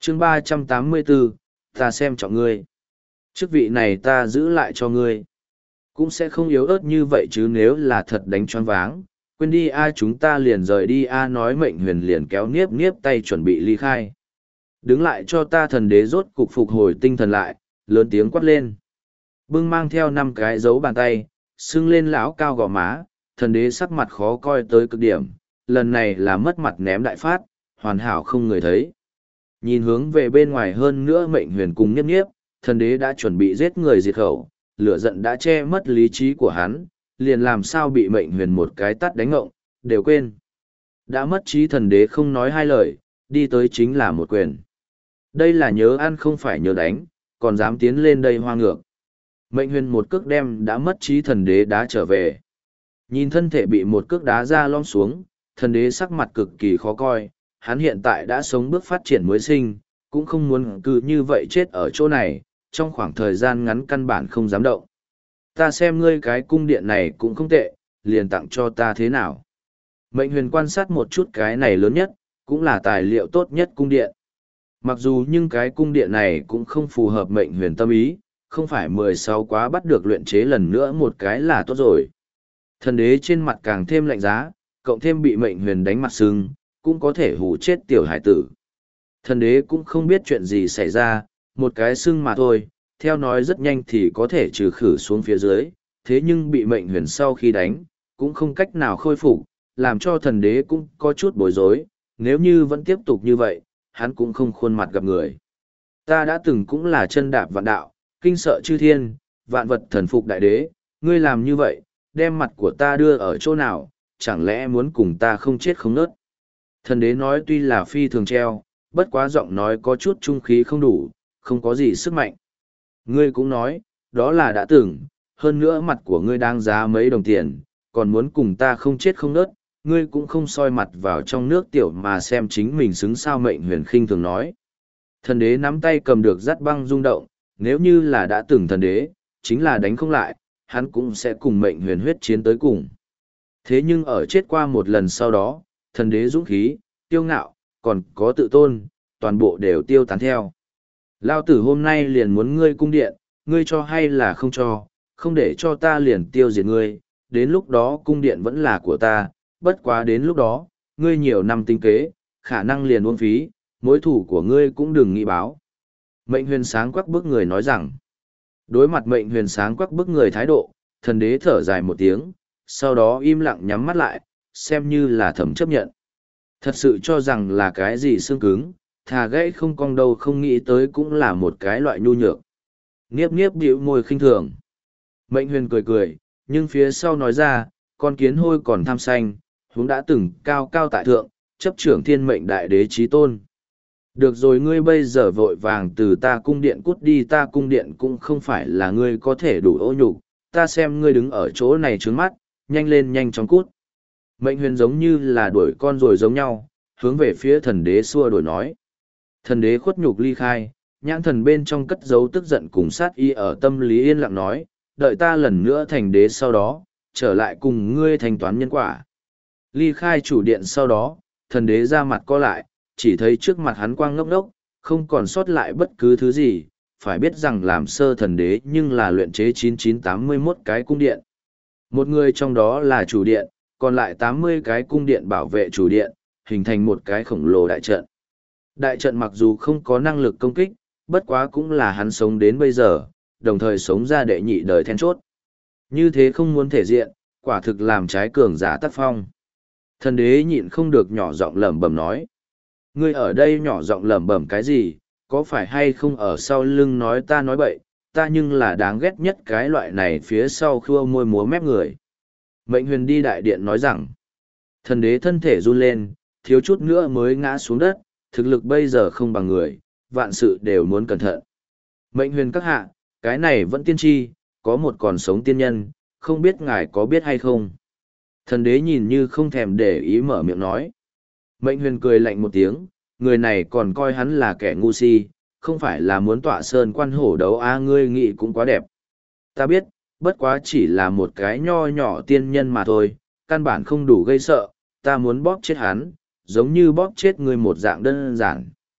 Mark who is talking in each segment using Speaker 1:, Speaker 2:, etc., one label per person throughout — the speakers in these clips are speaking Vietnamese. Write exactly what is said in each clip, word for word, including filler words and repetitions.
Speaker 1: chương ba trăm tám mươi bốn, ta xem trọng ngươi. Chức vị này ta giữ lại cho ngươi. Cũng sẽ không yếu ớt như vậy chứ nếu là thật đánh choáng váng. Quên đi a chúng ta liền rời đi a nói Mệnh Huyền liền kéo Niếp Niếp tay chuẩn bị ly khai. Đứng lại cho ta. Thần đế rốt cục phục hồi tinh thần lại, lớn tiếng quát lên. Bưng mang theo năm cái dấu bàn tay, sưng lên lão cao gò má, thần đế sắc mặt khó coi tới cực điểm, lần này là mất mặt ném đại phát, hoàn hảo không người thấy. Nhìn hướng về bên ngoài hơn nữa Mệnh Huyền cùng Niếp Niếp, thần đế đã chuẩn bị giết người diệt khẩu, lửa giận đã che mất lý trí của hắn, liền làm sao bị Mệnh Huyền một cái tát đánh ngộng, đều quên. Đã mất trí thần đế không nói hai lời, đi tới chính là một quyền. Đây là nhớ ăn không phải nhớ đánh, còn dám tiến lên đây hoa ngược. Mệnh Huyền một cước đem đã mất trí thần đế đá trở về. Nhìn thân thể bị một cước đá ra lom xuống, thần đế sắc mặt cực kỳ khó coi, hắn hiện tại đã sống bước phát triển mới sinh, cũng không muốn cứ như vậy chết ở chỗ này, trong khoảng thời gian ngắn căn bản không dám động. Ta xem ngươi cái cung điện này cũng không tệ, liền tặng cho ta thế nào. Mệnh Huyền quan sát một chút cái này lớn nhất, cũng là tài liệu tốt nhất cung điện. Mặc dù nhưng cái cung điện này cũng không phù hợp Mệnh Huyền tâm ý, không phải mười sáu quá bắt được luyện chế lần nữa một cái là tốt rồi. Thần đế trên mặt càng thêm lạnh giá, cộng thêm bị Mệnh Huyền đánh mặt sưng, cũng có thể hù chết tiểu hải tử. Thần đế cũng không biết chuyện gì xảy ra, một cái sưng mà thôi, theo nói rất nhanh thì có thể trừ khử xuống phía dưới, thế nhưng bị Mệnh Huyền sau khi đánh, cũng không cách nào khôi phục, làm cho thần đế cũng có chút bối rối, nếu như vẫn tiếp tục như vậy, hắn cũng không khuôn mặt gặp người. Ta đã từng cũng là chân đạp vạn đạo, kinh sợ chư thiên, vạn vật thần phục đại đế, ngươi làm như vậy, đem mặt của ta đưa ở chỗ nào, chẳng lẽ muốn cùng ta không chết không nớt. Thần đế nói tuy là phi thường treo, bất quá giọng nói có chút trung khí không đủ, không có gì sức mạnh. Ngươi cũng nói, đó là đã từng, hơn nữa mặt của ngươi đang giá mấy đồng tiền, còn muốn cùng ta không chết không nớt, ngươi cũng không soi mặt vào trong nước tiểu mà xem chính mình xứng sao. Mệnh Huyền khinh thường nói. Thần đế nắm tay cầm được dắt băng rung động, nếu như là đã từng thần đế, chính là đánh không lại, hắn cũng sẽ cùng Mệnh Huyền huyết chiến tới cùng. Thế nhưng ở chết qua một lần sau đó, thần đế dũng khí, tiêu ngạo, còn có tự tôn, toàn bộ đều tiêu tán theo. Lao tử hôm nay liền muốn ngươi cung điện, ngươi cho hay là không cho, không để cho ta liền tiêu diệt ngươi, đến lúc đó cung điện vẫn là của ta, bất quá đến lúc đó, ngươi nhiều năm tinh kế, khả năng liền uống phí, mối thủ của ngươi cũng đừng nghĩ báo. Mệnh Huyền sáng quắc bức người nói rằng, đối mặt Mệnh Huyền sáng quắc bức người thái độ, thần đế thở dài một tiếng, sau đó im lặng nhắm mắt lại, xem như là thầm chấp nhận. Thật sự cho rằng là cái gì xương cứng, thà gãy không cong đâu, không nghĩ tới cũng là một cái loại nhu nhược. Niếp Niếp bĩu môi khinh thường. Mệnh Huyền cười cười, nhưng phía sau nói ra, con kiến hôi còn tham xanh, huống đã từng cao cao tại thượng, chấp trưởng thiên mệnh đại đế chí tôn. Được rồi, ngươi bây giờ vội vàng từ ta cung điện cút đi, ta cung điện cũng không phải là ngươi có thể đủ ô nhục, ta xem ngươi đứng ở chỗ này trướng mắt, nhanh lên nhanh chóng cút. Mệnh Huyền giống như là đuổi con rồi giống nhau, hướng về phía thần đế xua đuổi nói. Thần đế khuất nhục ly khai, nhãn thần bên trong cất giấu tức giận cùng sát y ở tâm lý yên lặng nói, đợi ta lần nữa thành đế sau đó, trở lại cùng ngươi thanh toán nhân quả. Ly khai chủ điện sau đó, thần đế ra mặt co lại, chỉ thấy trước mặt hắn quang ngốc ngốc, không còn sót lại bất cứ thứ gì, phải biết rằng làm sơ thần đế nhưng là luyện chế chín chín tám mươi mốt cái cung điện. Một người trong đó là chủ điện, còn lại tám mươi cái cung điện bảo vệ chủ điện, hình thành một cái khổng lồ đại trận. Đại trận mặc dù không có năng lực công kích, bất quá cũng là hắn sống đến bây giờ, đồng thời sống ra đệ nhị đời then chốt. Như thế không muốn thể diện, quả thực làm trái cường giả tác phong. Thần đế nhịn không được nhỏ giọng lẩm bẩm nói. Ngươi ở đây nhỏ giọng lẩm bẩm cái gì, có phải hay không ở sau lưng nói ta nói bậy, ta nhưng là đáng ghét nhất cái loại này phía sau khua môi múa mép người. Mệnh Huyền đi đại điện nói rằng, thần đế thân thể run lên, thiếu chút nữa mới ngã xuống đất, thực lực bây giờ không bằng người, vạn sự đều muốn cẩn thận. Mệnh Huyền các hạ, cái này vẫn tiên tri, có một còn sống tiên nhân, không biết ngài có biết hay không. Thần đế nhìn như không thèm để ý mở miệng nói. Mệnh Huyền cười lạnh một tiếng, người này còn coi hắn là kẻ ngu si, không phải là muốn tọa sơn quan hổ đấu a à, ngươi nghĩ cũng quá đẹp. Ta biết, bất quá chỉ là một cái nho nhỏ tiên nhân mà thôi, căn bản không đủ gây sợ, ta muốn bóp chết hắn, giống như bóp chết ngươi một dạng đơn giản.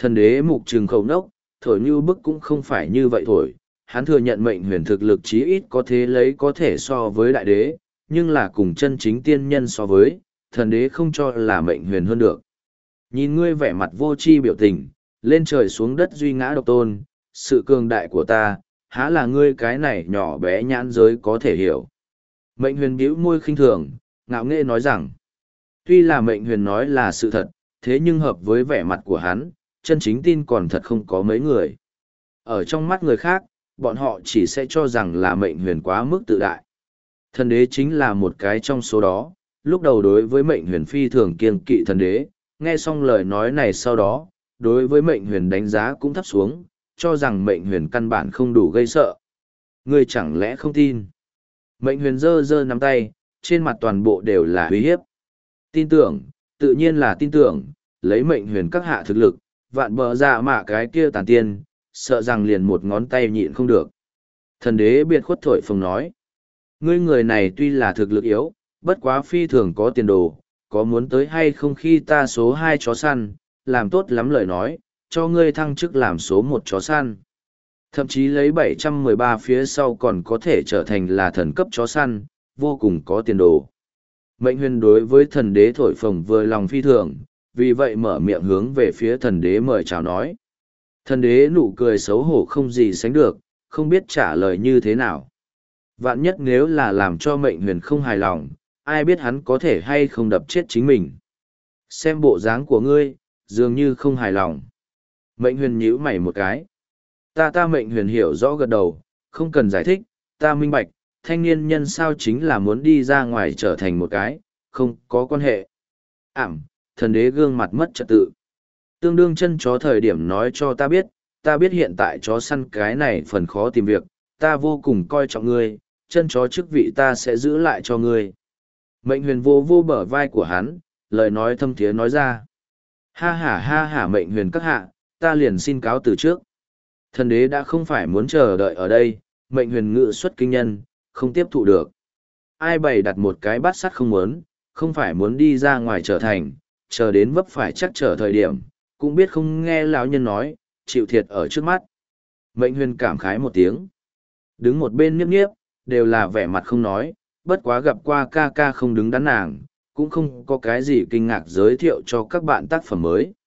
Speaker 1: Thần đế mục trừng khẩu nốc, thổi như bức cũng không phải như vậy thổi. Hắn thừa nhận mệnh huyền thực lực chí ít có thế lấy có thể so với đại đế, nhưng là cùng chân chính tiên nhân so với, thần đế không cho là mệnh huyền hơn được. Nhìn ngươi vẻ mặt vô tri biểu tình, lên trời xuống đất duy ngã độc tôn, sự cường đại của ta, há là ngươi cái này nhỏ bé nhãn giới có thể hiểu. Mệnh huyền bĩu môi khinh thường, ngạo nghễ nói rằng, tuy là mệnh huyền nói là sự thật, thế nhưng hợp với vẻ mặt của hắn, chân chính tin còn thật không có mấy người. Ở trong mắt người khác, bọn họ chỉ sẽ cho rằng là mệnh huyền quá mức tự đại. Thần đế chính là một cái trong số đó, lúc đầu đối với mệnh huyền phi thường kiêng kỵ thần đế, nghe xong lời nói này sau đó, đối với mệnh huyền đánh giá cũng thấp xuống, cho rằng mệnh huyền căn bản không đủ gây sợ. Ngươi chẳng lẽ không tin? Mệnh huyền giơ giơ nắm tay, trên mặt toàn bộ đều là uy hiếp. Tin tưởng, tự nhiên là tin tưởng, lấy mệnh huyền các hạ thực lực, vạn bờ dạ mạ cái kia tàn tiên, sợ rằng liền một ngón tay nhịn không được. Thần đế biệt khuất thổi phồng nói, ngươi người này tuy là thực lực yếu, bất quá phi thường có tiền đồ, có muốn tới hay không khi ta số hai chó săn, làm tốt lắm lời nói, cho ngươi thăng chức làm số một chó săn. Thậm chí lấy bảy trăm mười ba phía sau còn có thể trở thành là thần cấp chó săn, vô cùng có tiền đồ. Mệnh huyền đối với thần đế thổi phồng vừa lòng phi thường, vì vậy mở miệng hướng về phía thần đế mời chào nói. Thần đế nụ cười xấu hổ không gì sánh được, không biết trả lời như thế nào. Vạn nhất nếu là làm cho mệnh huyền không hài lòng, ai biết hắn có thể hay không đập chết chính mình. Xem bộ dáng của ngươi, dường như không hài lòng. Mệnh huyền nhíu mày một cái. Ta ta mệnh huyền hiểu rõ gật đầu, không cần giải thích, ta minh bạch, thanh niên nhân sao chính là muốn đi ra ngoài trở thành một cái, không có quan hệ. Ảm, thần đế gương mặt mất trật tự. Tương đương chân chó thời điểm nói cho ta biết, ta biết hiện tại chó săn cái này phần khó tìm việc, ta vô cùng coi trọng ngươi, chân chó chức vị ta sẽ giữ lại cho ngươi. Mệnh huyền vô vô bờ vai của hắn, lời nói thâm thiế nói ra. Ha ha ha ha mệnh huyền các hạ, ta liền xin cáo từ trước. Thần đế đã không phải muốn chờ đợi ở đây, mệnh huyền ngự xuất kinh nhân, không tiếp thụ được. Ai bày đặt một cái bát sắt không muốn, không phải muốn đi ra ngoài trở thành, chờ đến vấp phải chắc trở thời điểm, cũng biết không nghe lão nhân nói, chịu thiệt ở trước mắt. Mệnh huyền cảm khái một tiếng. Đứng một bên niếp niếp, đều là vẻ mặt không nói, bất quá gặp qua ca ca không đứng đắn nàng, cũng không có cái gì kinh ngạc giới thiệu cho các bạn tác phẩm mới.